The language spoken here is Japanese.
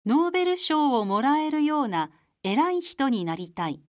ノーベル賞をもらえるような偉い人になりたい。